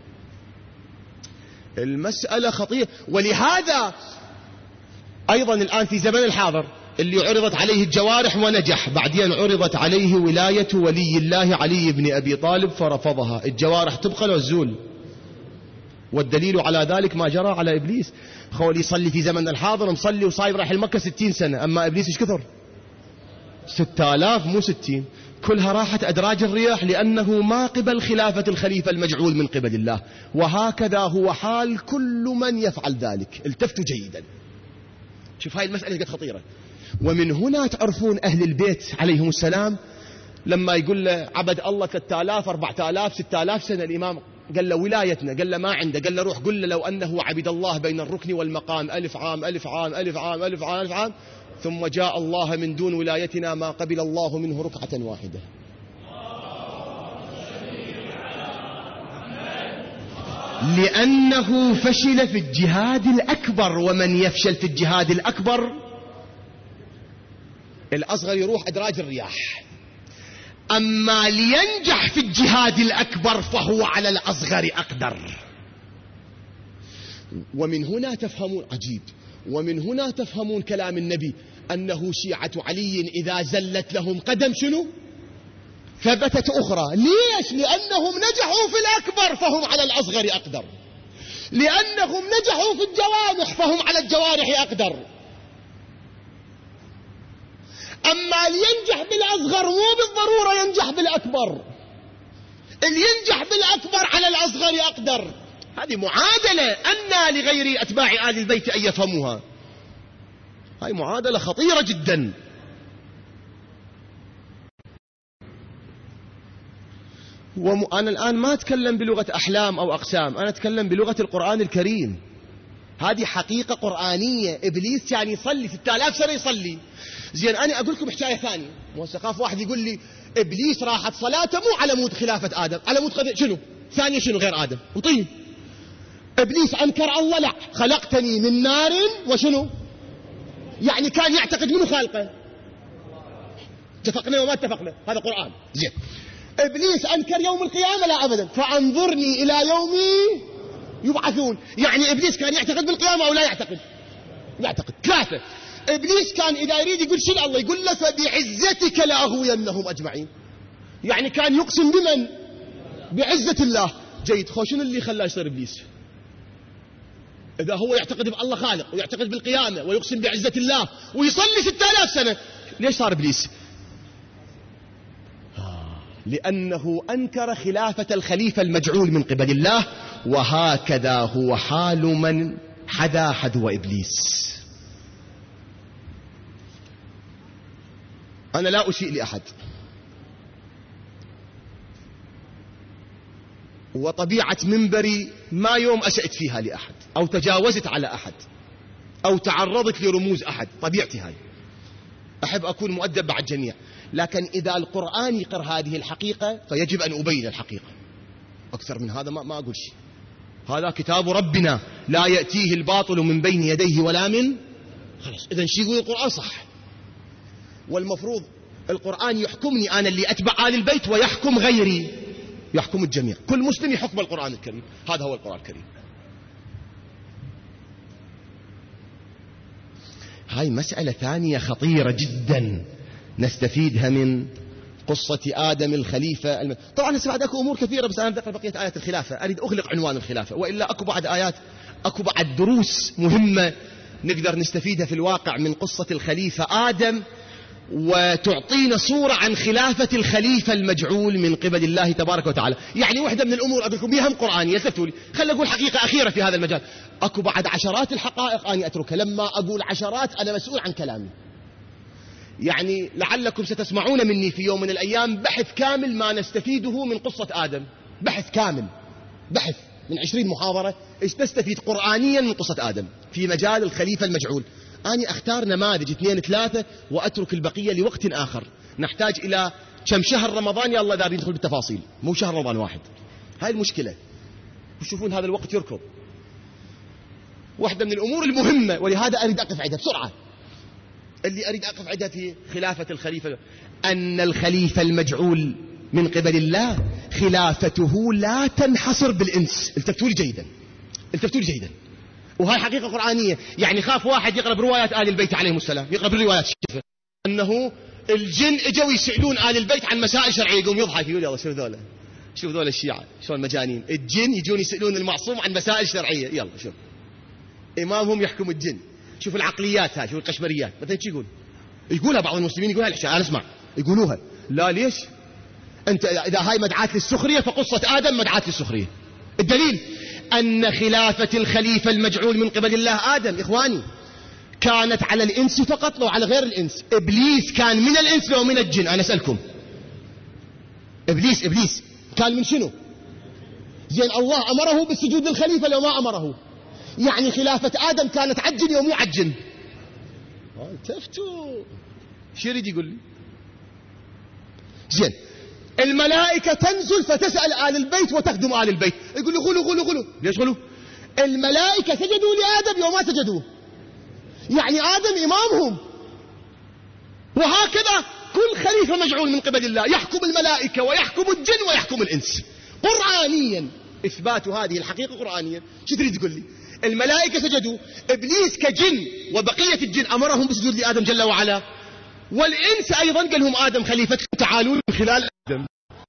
المسألة خطيرة. ولهذا أيضا الآن في زمن الحاضر اللي عرضت عليه الجوارح ونجح، بعدين عرضت عليه ولاية ولي الله علي بن أبي طالب فرفضها. الجوارح تبقى لو تزول. والدليل على ذلك ما جرى على إبليس. خول يصلي في زمن الحاضر، مصلي وصايب رايح المكة 60 سنة، أما إبليس إيش كثر؟ 6000 مو 60. كلها راحت أدراج الرياح، لأنه ما قبل خلافة الخليفة المجعول من قبل الله. وهكذا هو حال كل من يفعل ذلك. التفتوا جيدا، شوف هاي المسألة قد خطيرة. ومن هنا تعرفون أهل البيت عليهم السلام لما يقول له عبد الله 3000 4000 6000 سنة، الإمام قال له ولايتنا، قال له ما عنده، قال له روح قل له لو أنه عبد الله بين الركن والمقام 1000 عام 1000 عام 1000 عام 1000 عام 1000 عام، ثم جاء الله من دون ولايتنا ما قبل الله منه ركعة واحدة. لأنه فشل في الجهاد الأكبر، ومن يفشل في الجهاد الأكبر الأصغر يروح أدراج الرياح. أما لينجح في الجهاد الأكبر فهو على الأصغر أقدر. ومن هنا تفهمون، عجيب، ومن هنا تفهمون كلام النبي أنه شيعة علي إذا زلت لهم قدم شنو؟ ثبتت أخرى. ليش؟ لأنهم نجحوا في الأكبر فهم على الأصغر أقدر، لأنهم نجحوا في الجوانح فهم على الجوارح أقدر. أما اللي ينجح بالأصغر مو بالضرورة ينجح بالأكبر، اللي ينجح بالأكبر على الأصغر أقدر. هذه معادلة أن لغير أتباع آل البيت أن يفهموها. هاي معادلة خطيرة جدا. وأنا الآن ما أتكلم بلغة أحلام أو أقسام، أنا أتكلم بلغة القرآن الكريم. هذه حقيقة قرآنية. إبليس يعني يصلي 6000 سنة يصلي. زين أنا أقول لكم حكاية ثانية. موسقاف واحد يقول لي إبليس راحت صلاته مو على مود خلافة آدم، على مود شنو؟ ثانية شنو غير آدم وطين. إبليس أنكر الله، لا خلقتني من نار وشنو؟ يعني كان يعتقد منه خالقه. اتفقنا وما اتفقنا؟ هذا قرآن. زين. إبليس أنكر يوم القيامة، لا أبدا، فأنظرني إلى يوم يبعثون. يعني إبليس كان يعتقد بالقيامة أو لا يعتقد؟ يعتقد. ثلاثة، إبليس كان إذا يريد يقول شيء الله يقول له فبعزتك لأغوينهم أجمعين. يعني كان يقسم بمن؟ بعزة الله. جيد. شنو اللي خلاه يصير إبليس؟ إذا هو يعتقد بالله خالق ويعتقد بالقيامة ويقسم بعزة الله ويصلي 6000 سنة، ليش صار إبليس؟ لأنه أنكر خلافة الخليفة المجعول من قبل الله. وهكذا هو حال من حذا حذو إبليس. أنا لا أسيء لأحد، وطبيعة منبري ما يوم أسأت فيها لأحد أو تجاوزت على أحد أو تعرضت لرموز أحد. طبيعتي هاي، أحب أكون مؤدب مع الجميع. لكن إذا القرآن يقر هذه الحقيقة فيجب أن أبين الحقيقة. أكثر من هذا ما أقول شيء. هذا كتاب ربنا لا يأتيه الباطل من بين يديه ولا من خلاص. إذن شيء يقول القرآن صح، والمفروض القرآن يحكمني أنا اللي أتبع آل البيت ويحكم غيري، يحكم الجميع. كل مسلم يحكم القرآن الكريم. هذا هو القرآن الكريم. هاي مسألة ثانية خطيرة جدا نستفيدها من قصة آدم الخليفة. طبعا هسه بعد أكو أمور كثيرة، بس أنا بدي أقرأ بقية آيات الخلافة. أريد أغلق عنوان الخلافة، وإلا أكو بعد آيات، أكو بعد دروس مهمة نقدر نستفيدها في الواقع من قصة الخليفة آدم وتعطينا صورة عن خلافة الخليفة المجعول من قبل الله تبارك وتعالى. يعني واحدة من الأمور أقول لكم بها قرآنية، التفتوا لي، خلنا أقول حقيقة أخيرة في هذا المجال. أكو بعد عشرات الحقائق أنا أتركها، لما أقول عشرات أنا مسؤول عن كلامي. يعني لعلكم ستسمعون مني في يوم من الأيام بحث كامل ما نستفيده من قصة آدم، بحث كامل، بحث من 20 محاضرة إيش نستفيد قرآنيا من قصة آدم في مجال الخليفة المجعول. أنا أختار نماذج 2 3 وأترك البقية لوقت آخر. نحتاج إلى كم شهر رمضان، يا الله دار ندخل بالتفاصيل، مو شهر رمضان واحد. هاي المشكلة، تشوفون هذا الوقت يركض. واحدة من الأمور المهمة ولهذا أريد أقف عندها بسرعة، اللي أريد أقف عندها في خلافة الخليفة، أن الخليفة المجعول من قبل الله خلافته لا تنحصر بالإنس. التفتوا لي جيدا، التفتوا لي جيدا، وهاي حقيقة قرآنية. يعني خاف واحد يقرأ بروايات آل البيت عليهم السلام، يقرأ بالروايات شوف أنه الجن اجوا يسألون آل البيت عن مسائل شرعية، يقوم يضحك يقول يلا شوف ذولا، شوف ذولا الشيعة شلون مجانين، الجن يجون يسألون المعصوم عن مسائل شرعية، يلا شوف إمامهم يحكم الجن. شوف العقليات هاي، شوف القشمريات مثلا شو يقولها بعض المسلمين، يقولها الحشاء أنا أسمع يقولوها. لا ليش؟ أنت إذا هاي مدعاة للسخرية فقصة آدم مدعاة للسخرية. الدليل أن خلافة الخليفة المجعول من قبل الله آدم إخواني كانت على الإنس فقط لو على غير الإنس. إبليس كان من الإنس لو من الجن؟ أنا أسألكم، إبليس كان من شنو؟ زين الله أمره بالسجود للخليفة لو ما أمره؟ يعني خلافة آدم كانت عجن يوم مو عجن؟ تفتوا شو يريد يقول لي؟ زين الملائكة تنزل فتسأل آل البيت وتخدم آل البيت، يقول له غلو. ليش غلو؟ الملائكة سجدوا لآدم يوم ما سجدوا، يعني آدم إمامهم. وهكذا كل خليفة مجعول من قبل الله يحكم الملائكة ويحكم الجن ويحكم الإنس قرآنيا. إثبات هذه الحقيقة قرآنيا. شو تريد تقول لي؟ الملائكة سجدوا، إبليس كجن وبقية الجن أمرهم بسجود لآدم جل وعلا، والإنس أيضا قال لهم آدم خليفتكم تعالوا من خلال آدم.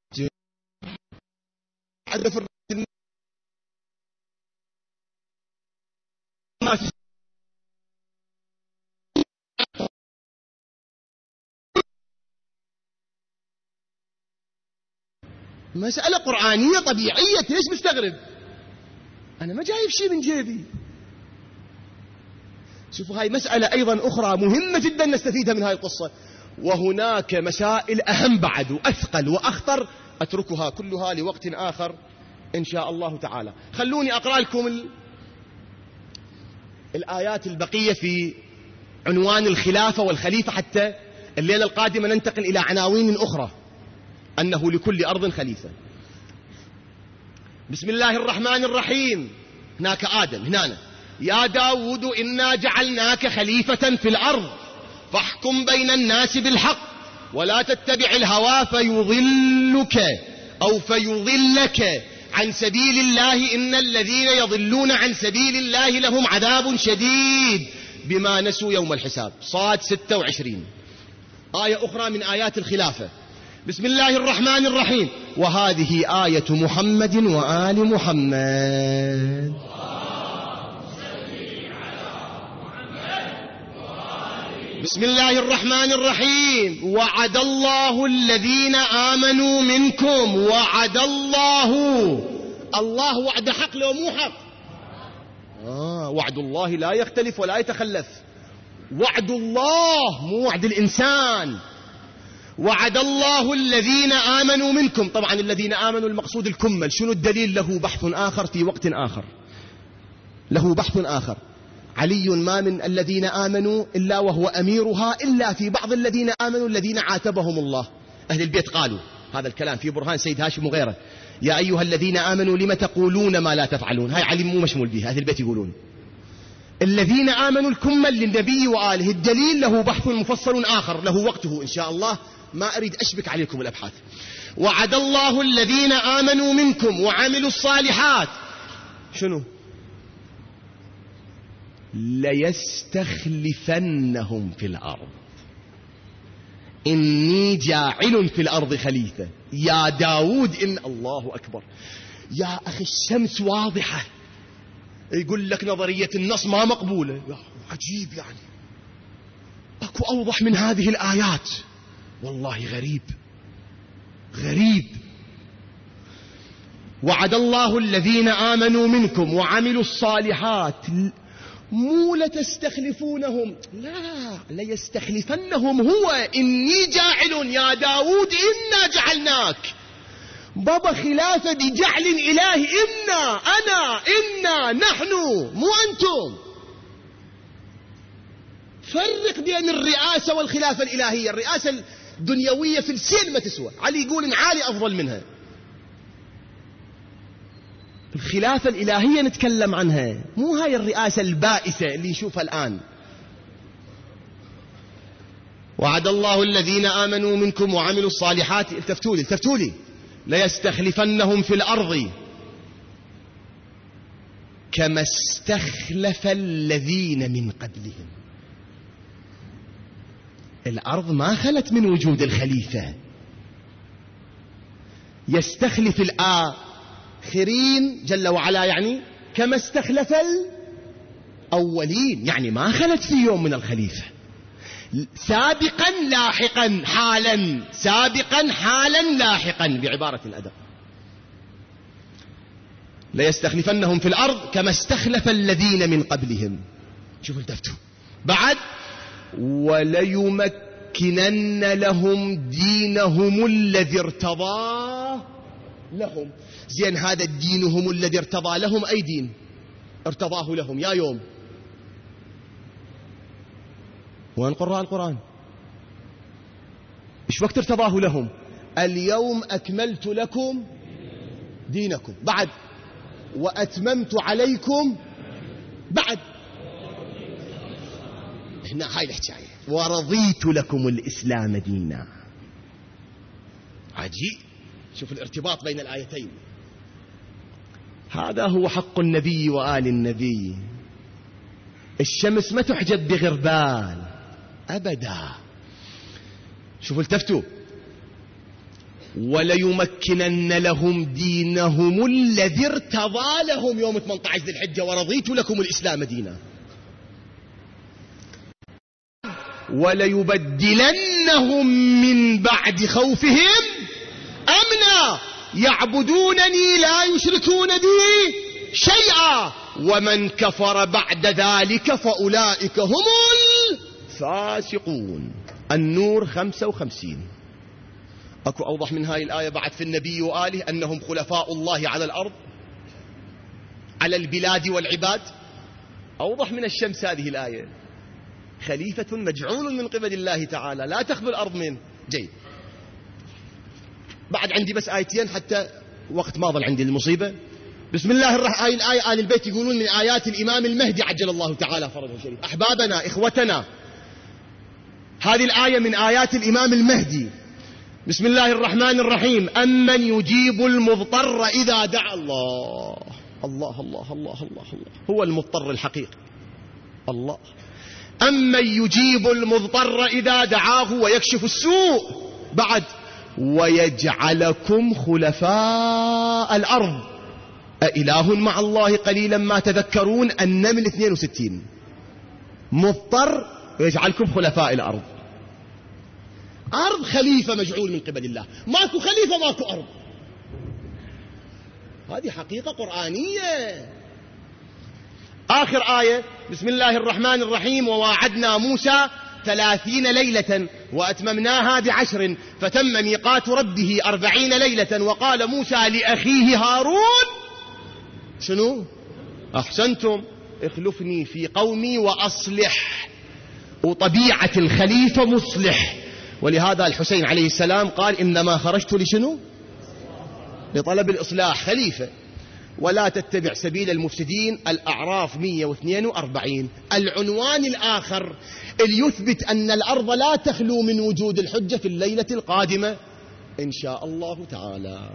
مسألة قرآنية طبيعية، ليش مستغرب؟ أنا ما جايب شيء من جيبي. شوفوا هاي مسألة أيضا أخرى مهمة جدا نستفيدها من هاي القصة. وهناك مسائل أهم بعد وأثقل وأخطر أتركها كلها لوقت آخر إن شاء الله تعالى. خلوني أقرأ لكم الآيات البقية في عنوان الخلافة والخليفة، حتى الليلة القادمة ننتقل إلى عناوين أخرى، أنه لكل أرض خليفة. بسم الله الرحمن الرحيم. هناك آدم، هنا يا داود إنا جعلناك خليفة في الأرض فاحكم بين الناس بالحق ولا تتبع الهوى فيضلك عن سبيل الله إن الذين يضلون عن سبيل الله لهم عذاب شديد بما نسوا يوم الحساب. صاد 26. آية أخرى من آيات الخلافة. بسم الله الرحمن الرحيم. وهذه آية محمد وآل محمد. بسم الله الرحمن الرحيم. وعد الله الذين آمنوا منكم. وعد الله وعد حق لو مو حق؟ وعد الله لا يختلف ولا يتخلف. وعد الله مو وعد الإنسان. وعد الله الذين آمنوا منكم. طبعا الذين آمنوا المقصود الكمل. شنو الدليل؟ له بحث آخر في وقت آخر، له بحث آخر. علي ما من الذين آمنوا إلا وهو أميرها إلا في بعض الذين آمنوا الذين عاتبهم الله. أهل البيت قالوا هذا الكلام في برهان سيد هاشم وغيره. يا أيها الذين آمنوا لم تقولون ما لا تفعلون. هاي علي مو مشمول بها، أهل البيت يقولون. الذين آمنوا الكمل للنبي وآله. الدليل له بحث مفصل آخر له وقته إن شاء الله، ما أريد أشبك عليكم الأبحاث. وعد الله الذين آمنوا منكم وعملوا الصالحات. شنو؟ ليستخلفنهم في الأرض. إني جاعل في الأرض خليفة. يا داود إن الله أكبر. يا أخي الشمس واضحة. يقول لك نظرية النص ما مقبولة. عجيب يعني. أكو أوضح من هذه الآيات؟ والله غريب غريب. وعد الله الذين آمنوا منكم وعملوا الصالحات مو لتستخلفونهم، لا، ليستخلفنهم هو. إني جاعل يا داود إنا جعلناك. بابا خلافة بجعل إلهي، إنا نحن مو أنتم. فرق بين الرئاسة والخلافة الإلهية. الرئاسة الدنيوية في السين ما تسوى، علي يقول إن عالي أفضل منها. الخلافة الإلهية نتكلم عنها، مو هاي الرئاسة البائسة اللي نشوفها الآن. وعد الله الذين آمنوا منكم وعملوا الصالحات، التفتوا لي ليستخلفنهم في الأرض كما استخلف الذين من قبلهم. الأرض ما خلت من وجود الخليفة. يستخلف الآخرين جل وعلا، يعني كما استخلف الأولين، يعني ما خلت في يوم من الخليفة. سابقا لاحقا حالا، سابقا حالا لاحقا بعبارة الأدب. ليستخلفنهم في الأرض كما استخلف الذين من قبلهم. شوفوا التفتوا بعد، وليمكنن لهم دينهم الذي ارتضى لهم. زين، هذا الدينهم الذي ارتضى لهم أي دين ارتضاه لهم يا يوم؟ وين قراء القرآن؟ إيش وقت ارتضاه لهم؟ اليوم أكملت لكم دينكم، بعد وأتممت عليكم، بعد هنا هاي الحكاية، ورضيت لكم الإسلام دينا. عجيب، شوف الارتباط بين الآيتين. هذا هو حق النبي وآل النبي. الشمس ما تحجب بغربال أبدا. شوفوا التفتوا، وليمكنن لهم دينهم الذي ارتضى لهم يوم 18 ذي الحجة، ورضيت لكم الإسلام دينا. وليبدلنهم من بعد خوفهم أمنا يعبدونني لا يشركون بي شيئا ومن كفر بعد ذلك فأولئك هم الفاسقون. النور 55. أكو أوضح من هاي الآية بعد في النبي وآله أنهم خلفاء الله على الأرض، على البلاد والعباد؟ أوضح من الشمس هذه الآية. خليفة مجعول من قبل الله تعالى، لا تخلو الأرض منه. جيد، بعد عندي بس آيتين حتى وقت ما ظل عندي المصيبة. بسم الله الرحمن الرحيم. الآية آل البيت يقولون من آيات الإمام المهدي عجل الله تعالى فرجه الشريف. أحبابنا إخوتنا، هذه الآية من آيات الإمام المهدي. بسم الله الرحمن الرحيم. أمن يجيب المضطر إذا دعا الله. الله الله الله الله الله، هو المضطر الحقيقي الله. أمن يجيب المضطر إذا دعاه ويكشف السوء، بعد ويجعلكم خلفاء الأرض أإله مع الله قليلا ما تذكرون. النمل 62. مضطر ويجعلكم خلفاء الأرض. أرض خليفة مجعول من قبل الله، ماكو خليفة ماكو أرض. هذه حقيقة قرآنية. آخر آية بسم الله الرحمن الرحيم. وواعدنا موسى 30 ليلة وأتممناها ب10 فتم ميقات ربه 40 ليلة. وقال موسى لأخيه هارون شنو؟ أحسنتم، اخلفني في قومي وأصلح. وطبيعة الخليفة مصلح، ولهذا الحسين عليه السلام قال إنما خرجت لشنو؟ لطلب الإصلاح، خليفة. ولا تتبع سبيل المفسدين. الأعراف 142. العنوان الآخر اللي يثبت أن الأرض لا تخلو من وجود الحجة في الليلة القادمة إن شاء الله تعالى.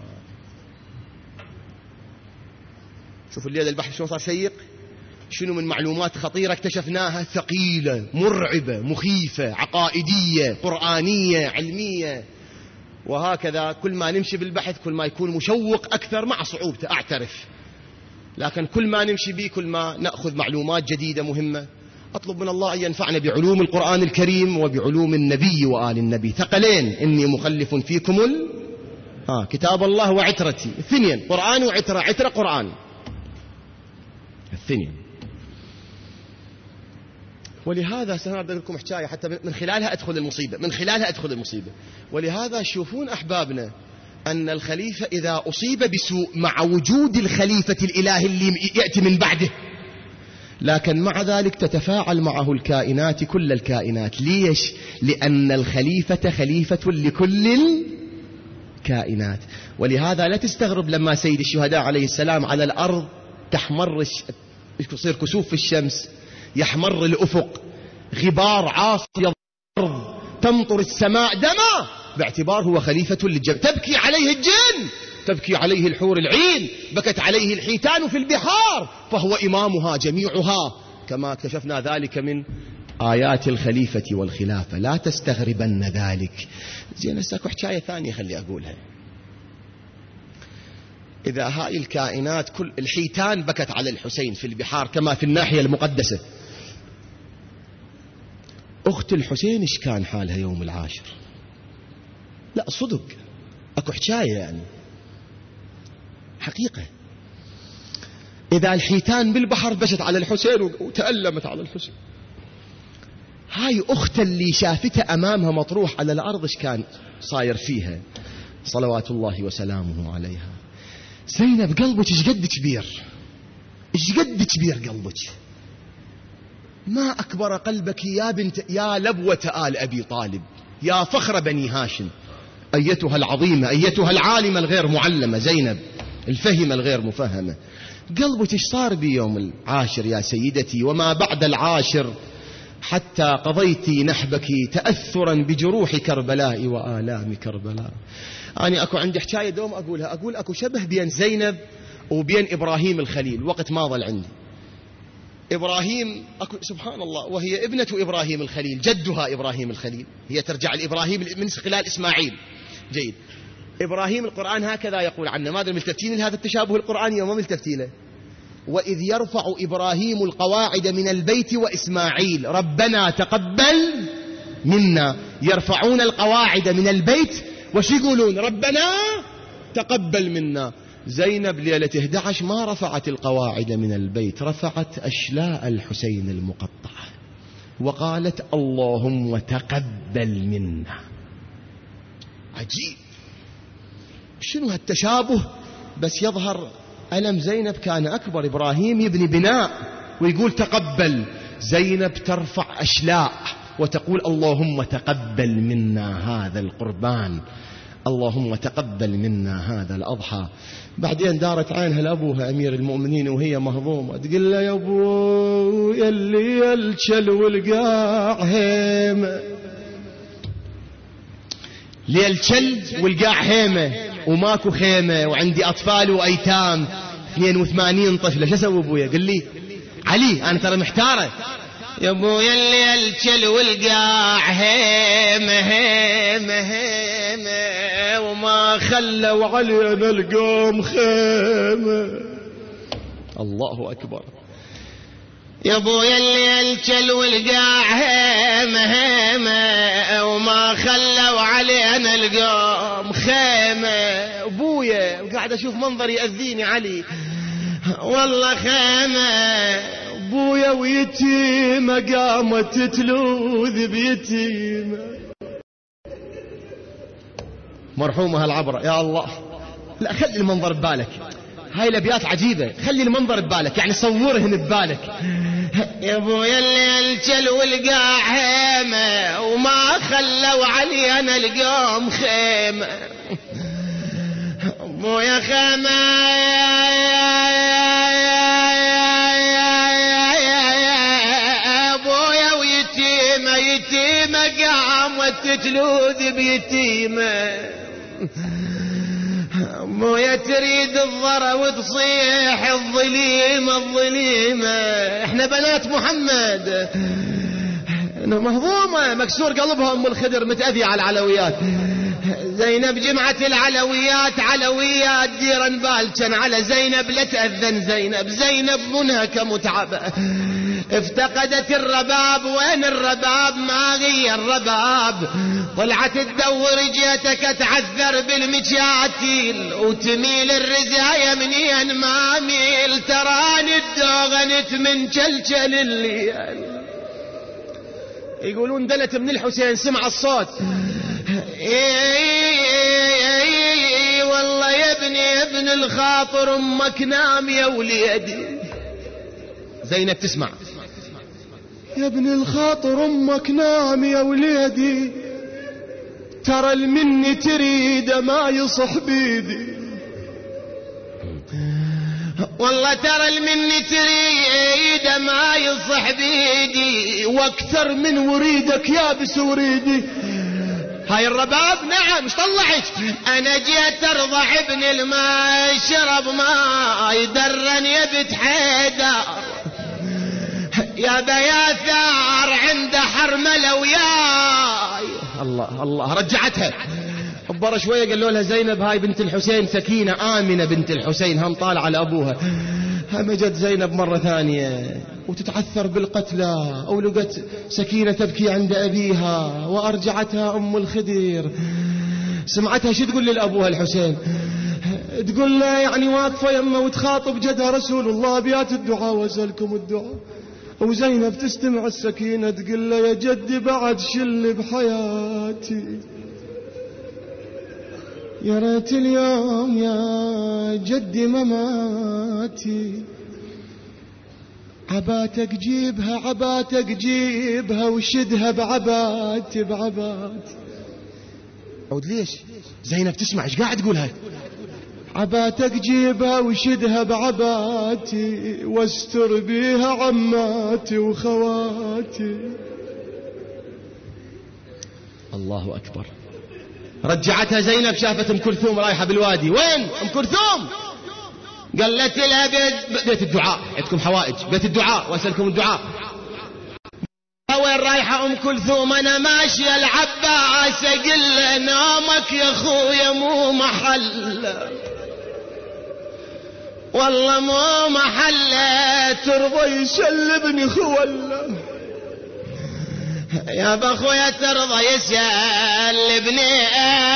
شوفوا الليلة البحث شو صار شيق، شنو من معلومات خطيرة اكتشفناها، ثقيلة مرعبة مخيفة عقائدية قرآنية علمية. وهكذا كل ما نمشي بالبحث كل ما يكون مشوق أكثر، مع صعوبته أعترف، لكن كل ما نمشي به كل ما نأخذ معلومات جديدة مهمة. أطلب من الله أن ينفعنا بعلوم القرآن الكريم وبعلوم النبي وآل النبي. ثقلين: إني مخلف فيكم كتاب الله وعترتي. اثنين: قرآن وعترة، عترة قرآن. الثنين. ولهذا سأضرب لكم حكاية حتى من خلالها أدخل المصيبة. ولهذا شوفون أحبابنا أن الخليفة إذا أصيب بسوء مع وجود الخليفة الإلهي اللي يأتي من بعده، لكن مع ذلك تتفاعل معه الكائنات، كل الكائنات. ليش؟ لأن الخليفة خليفة لكل الكائنات. ولهذا لا تستغرب لما سيد الشهداء عليه السلام على الأرض تحمر، يصير كسوف في الشمس، يحمر الأفق، غبار عاصف الأرض، تمطر السماء دما، باعتبار هو خليفة للجن. تبكي عليه الجن، تبكي عليه الحور العين، بكت عليه الحيتان في البحار، فهو إمامها جميعها، كما اكتشفنا ذلك من آيات الخليفة والخلافة. لا تستغربن ذلك. زين، هسه حكاية ثانية خلي أقولها. إذا هاي الكائنات كل الحيتان بكت على الحسين في البحار كما في الناحية المقدسة، أخت الحسين إيش كان حالها يوم العاشر؟ لا صدق، أكو حكاية يعني حقيقة. إذا الحيتان بالبحر بشت على الحسين وتألمت على الحسين، هاي أخت اللي شافتها أمامها مطروح على الأرض إيش كان صاير فيها صلوات الله وسلامه عليها؟ زينب قلبك إيش قد كبير، إيش قد كبير قلبك، ما أكبر قلبك يا بنت، يا لبوة آل أبي طالب، يا فخر بني هاشم، أيتها العظيمة، أيتها العالمة الغير معلمة زينب، الفهمة الغير مفهمة. قلبك إيش صار بيوم العاشر يا سيدتي وما بعد العاشر، حتى قضيتي نحبك تأثرا بجروح كربلاء وآلام كربلاء. أنا أكو عندي حكاية دوم أقولها، أقول أكو شبه بين زينب وبين إبراهيم الخليل. وقت ما ظل عندي إبراهيم، أكو سبحان الله، وهي ابنة إبراهيم الخليل، جدها إبراهيم الخليل، هي ترجع لإبراهيم من خلال إسماعيل. جيد. إبراهيم القرآن هكذا يقول عنه، ما أدري ملتفتين لهذا التشابه القرآني وما ملتفتين. وإذ يرفع إبراهيم القواعد من البيت وإسماعيل ربنا تقبل منا. يرفعون القواعد من البيت وش يقولون؟ ربنا تقبل منا. زينب ليلة 11 ما رفعت القواعد من البيت، رفعت أشلاء الحسين المقطعة وقالت اللهم تقبل منا. عجيب، شنو هالتشابه؟ بس يظهر ألم زينب كان أكبر. إبراهيم يبني بناء ويقول تقبل، زينب ترفع أشلاء وتقول اللهم تقبل منا هذا القربان، اللهم تقبل منا هذا الأضحى. بعدين دارت عينها لأبوها أمير المؤمنين وهي مهضومة، تقول له يا أبو يلي الشل والقاع هيمة، ليلشل والقاع هيمة وماكو خيمة وعندي أطفال وأيتام 82 طفلة، شو أسوي أبويا؟ قل لي علي أنا ترى محتارة. يا أبويا اللي الشل والقاع هيمة هيمة هيمة وما خلوا علينا القوم خيمة. الله أكبر. يا أبويا اللي الشل والقاع هيمة هيمة وما خلوا علينا القوم خيمة. أبويا وقاعد أشوف منظر يأذيني علي، والله خيمة. أبويا ويتيمة قامت تلوذ بيتيمة، مرحومة هالعبرة. يا الله، لا خلي المنظر ببالك، هاي الأبيات عجيبة، خلي المنظر ببالك، يعني صورهن ببالك. يا أبويا اللي الشل والقاع هيمة وما خلوا علينا القوم خيمة. أبويا خيمة أبويا ويتيمة يتيمة قامت تلوذ بيتيمة. أبويا تريد الضرى وتصيح الظليمة الظليمة. احنا بنات محمد، مهضومة مكسور قلبها أم الخدر متأذية على العلويات. زينب جمعة العلويات علويات ديرا بالكن على زينب لا تأذن زينب، زينب منهكة متعبة. افتقدت الرباب، وين الرباب؟ ما غير الرباب. طلعت تدور جيتك تعثر بالمجاتيل، وتميل الرزايا منين ما ميل، تراني الدوغنت من جلجل الليل. يقولون دلت من الحسين سمع الصوت، والله يا ابن الخاطر امك نام يا وليدي. زينب تسمع، يا ابن الخاطر امك نام يا وليدي، ترى المني تريد ما يصح بيدي، والله ترى المني تريد ما يصح بيدي، واكثر من وريدك يابس وريدي. هاي الرباب نعم ايش طلعت؟ انا جيت ارضع ابن الماء، شرب ماي درن يا بنت حيدر، يا بياثار عند حرمله وياي. الله الله رجعتها. حبر شويه قالوا لها زينب هاي بنت الحسين سكينه آمنة بنت الحسين هم طالعه لابوها. هم جت زينب مره ثانيه وتتعثر بالقتلى، او لقت سكينه تبكي عند ابيها، وارجعتها ام الخدير. سمعتها شو تقول لابوها الحسين؟ تقول له يعني واقفه يمه وتخاطب جدها رسول الله بيات الدعاء واسالكم الدعاء. وزينب تستمع السكينه تقول له يا جدي بعد شل بحياتي، يا ريت اليوم يا جدي مماتي، عباتك جيبها عباتك جيبها وشدها بعباتي بعباتي. عود ليش؟ زينب تسمع ايش قاعد تقول هاي؟ عباتك جيبها وشدها بعباتي، واستر بيها عماتي وخواتي. الله أكبر. رجعتها زينب، شافت ام كلثوم رايحة بالوادي. وين ام كلثوم؟ قالت لها بيت الدعاء، عندكم حوائج بيت الدعاء واسألكم الدعاء. وين رايحة ام كلثوم؟ انا ماشية العباس. قل نامك يا اخويا مو محل، والله مو محل ترضى يسلبني خوله، يا بخويا ترضى يسلبني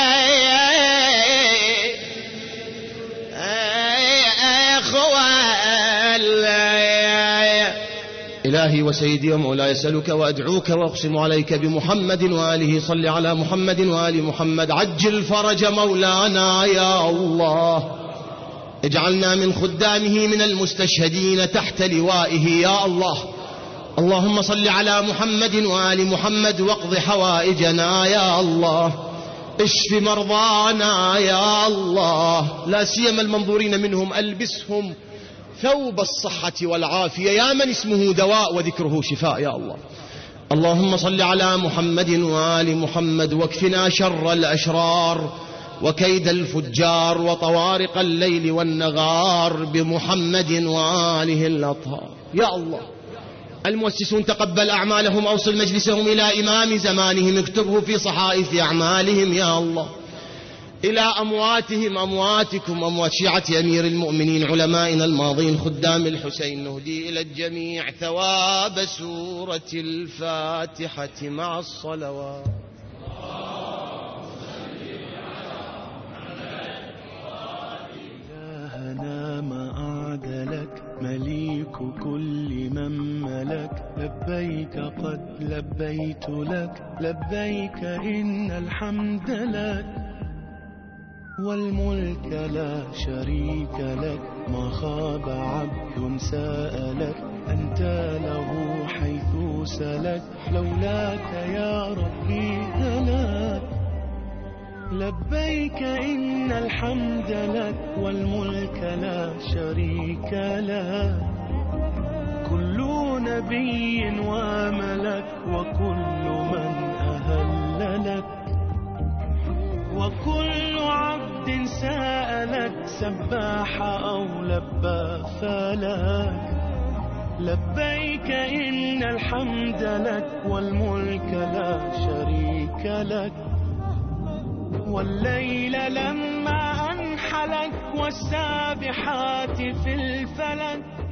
إلهي وسيدي ومولاي أسألك وأدعوك وأقسم عليك بمحمد وآله، صل على محمد وآل محمد، عجل فرج مولانا يا الله، اجعلنا من خدامه من المستشهدين تحت لوائه يا الله. اللهم صل على محمد وآل محمد واقض حوائجنا يا الله، اشف مرضانا يا الله، لا سيما المنظورين منهم ألبسهم ثوب الصحة والعافية يا من اسمه دواء وذكره شفاء يا الله. اللهم صل على محمد وآل محمد واكفنا شر الأشرار وكيد الفجار وطوارق الليل والنغار بمحمد وآله الأطهار يا الله. المؤسسون تقبل أعمالهم، أوصل مجلسهم إلى إمام زمانهم، اكتبه في صحائف أعمالهم يا الله. إلى أمواتهم أمواتكم أموات شيعة أمير المؤمنين علمائنا الماضين خدام الحسين، نهدي إلى الجميع ثواب سورة الفاتحة مع الصلوات. إلهنا ما أعدلك مليك كل من ملك، لبيك قد لبيت لك، لبيك إن الحمد لك والملك لا شريك لك، ما خاب عبد سألك، أنت له حيث سلك، لولاك يا ربي هلك. لبيك إن الحمد لك والملك لا شريك لك، كل نبي وملك وكل من أهل لك، وكل عبد سألك سباح أو لبى فلك. لبيك إن الحمد لك والملك لا شريك لك، والليل لما أنحلك والسابحات في الفلك.